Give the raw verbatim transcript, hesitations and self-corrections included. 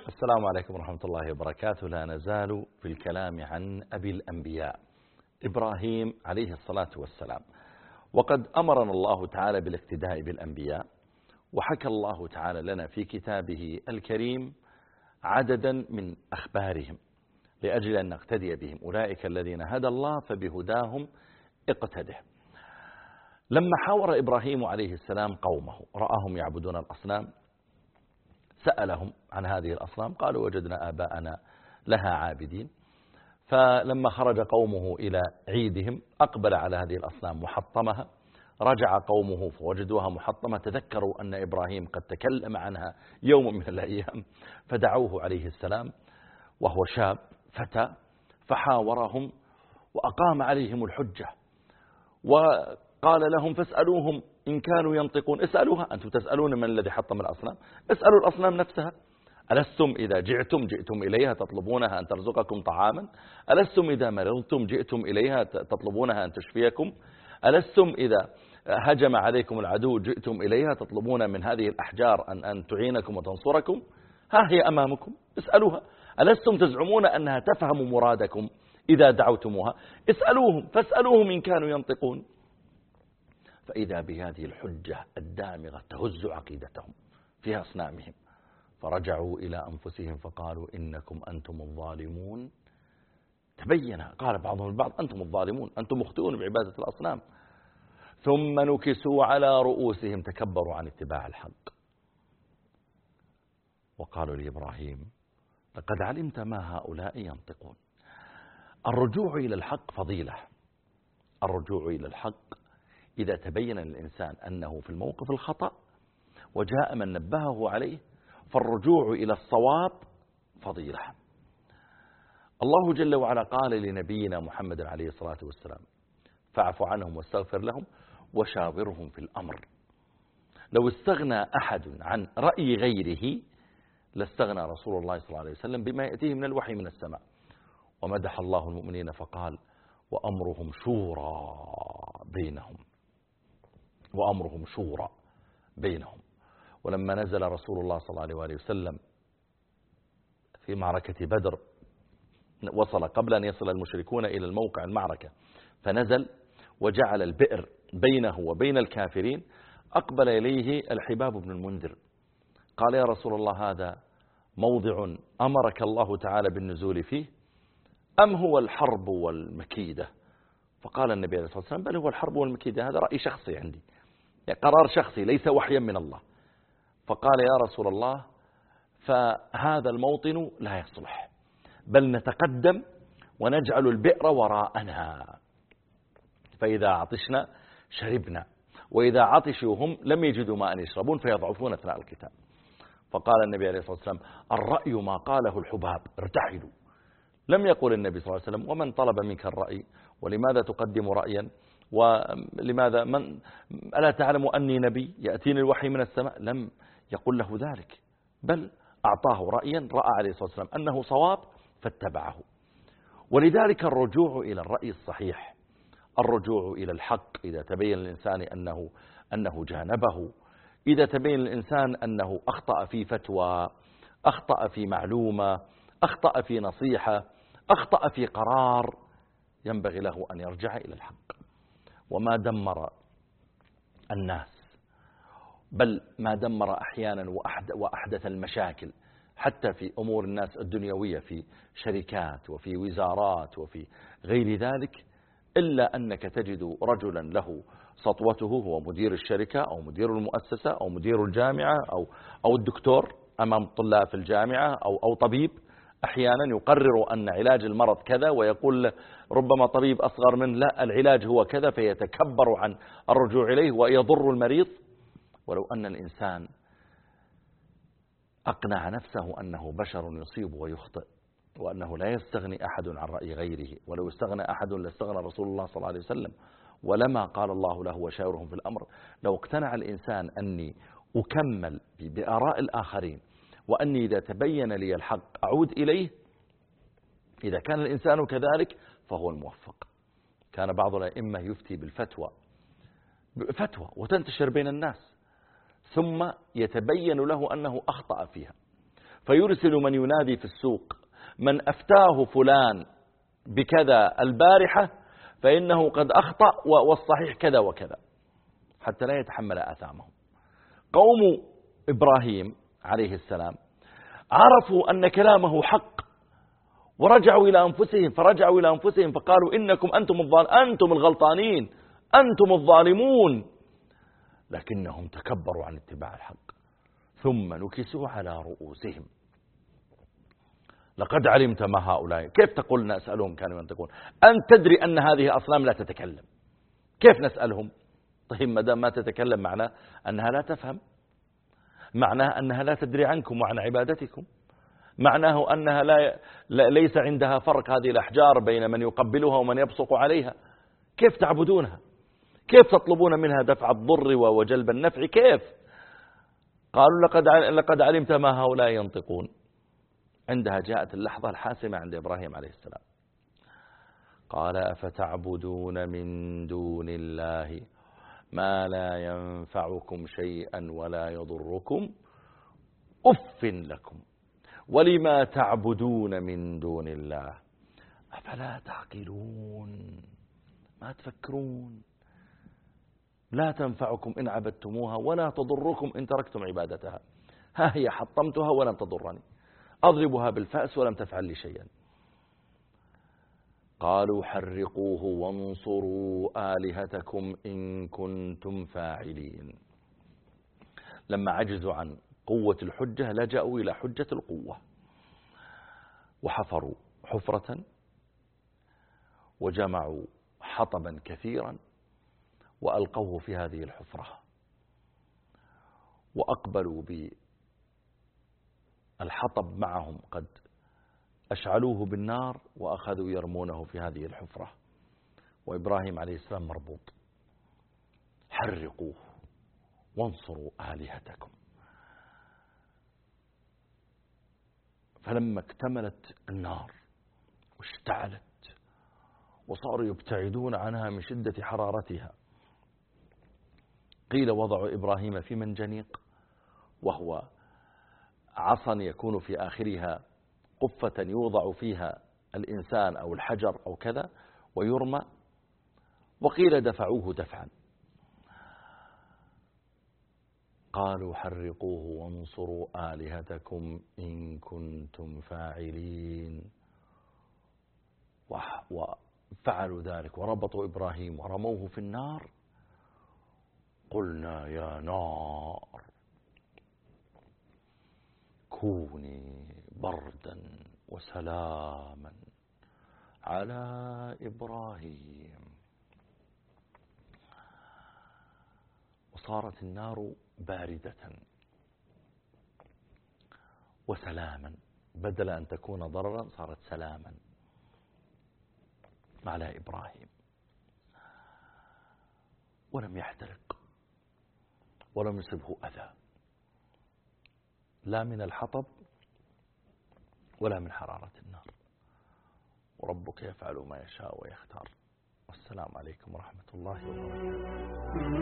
السلام عليكم ورحمة الله وبركاته. لا نزال في الكلام عن أبي الأنبياء إبراهيم عليه الصلاة والسلام. وقد أمرنا الله تعالى بالاقتداء بالأنبياء، وحكى الله تعالى لنا في كتابه الكريم عددا من أخبارهم لأجل أن نقتدي بهم. أولئك الذين هدى الله فبهداهم اقتده. لما حاور إبراهيم عليه السلام قومه رآهم يعبدون الأصنام، سألهم عن هذه الأصنام، قالوا وجدنا آباءنا لها عابدين. فلما خرج قومه إلى عيدهم أقبل على هذه الأصنام محطمها، رجع قومه فوجدوها محطمة، تذكروا أن إبراهيم قد تكلم عنها يوم من الأيام، فدعوه عليه السلام وهو شاب فتى فحاورهم وأقام عليهم الحجة، وقال لهم فاسألوهم إن كانوا ينطقون. اسألوها، أنتم تسألون من الذي حطم الأصنام؟ اسألوا الأصنام نفسها. ألستم إذا جئتم جئتم إليها تطلبونها أن ترزقكم طعاما؟ ألستم إذا مرضتم جئتم إليها تطلبونها أن تشفيكم؟ ألستم إذا هجم عليكم العدو جئتم إليها تطلبون من هذه الأحجار أن, أن تعينكم وتنصركم؟ ها هي أمامكم، اسألوها. ألستم تزعمون أنها تفهم مرادكم إذا دعوتموها؟ اسألوهم، فاسألوهم إن كانوا ينطقون. فإذا بهذه الحجة الدامغة تهز عقيدتهم في أصنامهم، فرجعوا إلى أنفسهم فقالوا إنكم أنتم الظالمون. تبين، قال بعضهم البعض أنتم الظالمون، أنتم مخطئون بعبادة الأصنام. ثم نكسوا على رؤوسهم، تكبروا عن اتباع الحق، وقالوا لإبراهيم لقد علمت ما هؤلاء ينطقون. الرجوع إلى الحق فضيلة. الرجوع إلى الحق إذا تبين للإنسان أنه في الموقف الخطأ وجاء من نبهه عليه، فالرجوع إلى الصواب فضيلة. الله جل وعلا قال لنبينا محمد عليه الصلاة والسلام فاعف عنهم واستغفر لهم وشاورهم في الأمر. لو استغنى أحد عن رأي غيره لاستغنى رسول الله صلى الله عليه وسلم بما يأتيه من الوحي من السماء. ومدح الله المؤمنين فقال وأمرهم شورى بينهم، وأمرهم شورى بينهم. ولما نزل رسول الله صلى الله عليه وسلم في معركة بدر، وصل قبل أن يصل المشركون إلى الموقع المعركة، فنزل وجعل البئر بينه وبين الكافرين. أقبل إليه الحباب بن المنذر قال يا رسول الله هذا موضع أمرك الله تعالى بالنزول فيه أم هو الحرب والمكيدة؟ فقال النبي عليه الصلاة والسلام بل هو الحرب والمكيدة، هذا رأي شخصي عندي، يعني قرار شخصي ليس وحيا من الله. فقال يا رسول الله فهذا الموطن لا يصلح، بل نتقدم ونجعل البئر وراءنا، فإذا عطشنا شربنا، وإذا عطشوا هم لم يجدوا ماء يشربون فيضعفون أثناء القتال. فقال النبي عليه الصلاة والسلام الرأي ما قاله الحباب، ارتحلوا. لم يقل النبي صلى الله عليه وسلم ومن طلب منك الرأي ولماذا تقدم رأيا، ولماذا من ألا تعلم أني نبي يأتيني الوحي من السماء؟ لم يقل له ذلك، بل أعطاه رأيا رأى عليه الصلاة والسلام أنه صواب فاتبعه. ولذلك الرجوع إلى الرأي الصحيح، الرجوع إلى الحق إذا تبين الإنسان أنه, أنه جانبه، إذا تبين الإنسان أنه أخطأ في فتوى، أخطأ في معلومة، أخطأ في نصيحة، أخطأ في قرار، ينبغي له أن يرجع إلى الحق. وما دمر الناس، بل ما دمر أحيانا وأحدث المشاكل حتى في أمور الناس الدنيوية في شركات وفي وزارات وفي غير ذلك، إلا أنك تجد رجلا له سطوته، هو مدير الشركة أو مدير المؤسسة أو مدير الجامعة أو, أو الدكتور أمام طلاب في الجامعة أو, أو طبيب، أحيانا يقرر أن علاج المرض كذا ويقول ربما طبيب أصغر منه لا العلاج هو كذا، فيتكبر عن الرجوع إليه ويضر المريض. ولو أن الإنسان أقنع نفسه أنه بشر يصيب ويخطئ، وأنه لا يستغني أحد عن رأي غيره، ولو استغنى أحد لاستغنى رسول الله صلى الله عليه وسلم، ولما قال الله له وشاورهم في الأمر. لو اقتنع الإنسان أني أكمل بآراء الآخرين، وأني إذا تبين لي الحق أعود إليه، إذا كان الإنسان كذلك فهو الموفق. كان بعض الأئمة يفتي بالفتوى فتوى وتنتشر بين الناس، ثم يتبين له أنه أخطأ فيها، فيرسل من ينادي في السوق: من أفتاه فلان بكذا البارحة فإنه قد أخطأ والصحيح كذا وكذا، حتى لا يتحمل آثامهم. قوم إبراهيم عليه السلام عرفوا أن كلامه حق ورجعوا إلى أنفسهم، فرجعوا إلى أنفسهم فقالوا: إنكم أنتم أنتم الغلطانين، أنتم الظالمون، لكنهم تكبروا عن اتباع الحق ثم نكسوا على رؤوسهم. لقد علمت ما هؤلاء. كيف تقول نسألهم كانوا ينطقون؟ أنت تدري أن هذه الأصنام لا تتكلم، كيف نسألهم؟ طيب ما دام ما تتكلم معناه أنها لا تفهم، معناه أنها لا تدري عنكم وعن عبادتكم، معناه أنها لا ليس عندها فرق هذه الأحجار بين من يقبلها ومن يبصق عليها. كيف تعبدونها؟ كيف تطلبون منها دفع الضر وجلب النفع؟ كيف؟ قالوا: لقد لقد علمت ما هؤلاء ينطقون. عندها جاءت اللحظة الحاسمة عند إبراهيم عليه السلام. قال: أفتعبدون من دون الله ما لا ينفعكم شيئا ولا يضركم أف لكم ولما تعبدون من دون الله أفلا تعقلون. ما تفكرون؟ لا تنفعكم إن عبدتموها ولا تضركم إن تركتم عبادتها. ها هي حطمتها ولم تضرني، أضربها بالفأس ولم تفعل لي شيئا. قالوا: حرقوه وانصروا آلهتكم إن كنتم فاعلين. لما عجزوا عن قوة الحجة لجأوا إلى حجة القوة، وحفروا حفرة وجمعوا حطبا كثيرا وألقوه في هذه الحفرة، وأقبلوا بالحطب معهم قد أشعلوه بالنار وأخذوا يرمونه في هذه الحفرة، وإبراهيم عليه السلام مربوط. حرقوه وانصروا آلهتكم. فلما اكتملت النار واشتعلت وصاروا يبتعدون عنها من شدة حرارتها، قيل وضعوا إبراهيم في منجنيق، وهو عصا يكون في آخرها قفة يوضع فيها الإنسان أو الحجر أو كذا ويرمى، وقيل دفعوه دفعا. قالوا: حرقوه وانصروا آلهتكم إن كنتم فاعلين. وفعلوا ذلك وربطوا إبراهيم ورموه في النار. قلنا: يا نار كوني بردا وسلاما على إبراهيم. وصارت النار باردة وسلاما، بدل أن تكون ضررا صارت سلاما على إبراهيم، ولم يحترق ولم يصبه أذى لا من الحطب ولا من حرارة النار. وربك يفعل ما يشاء ويختار. والسلام عليكم ورحمة الله وبركاته.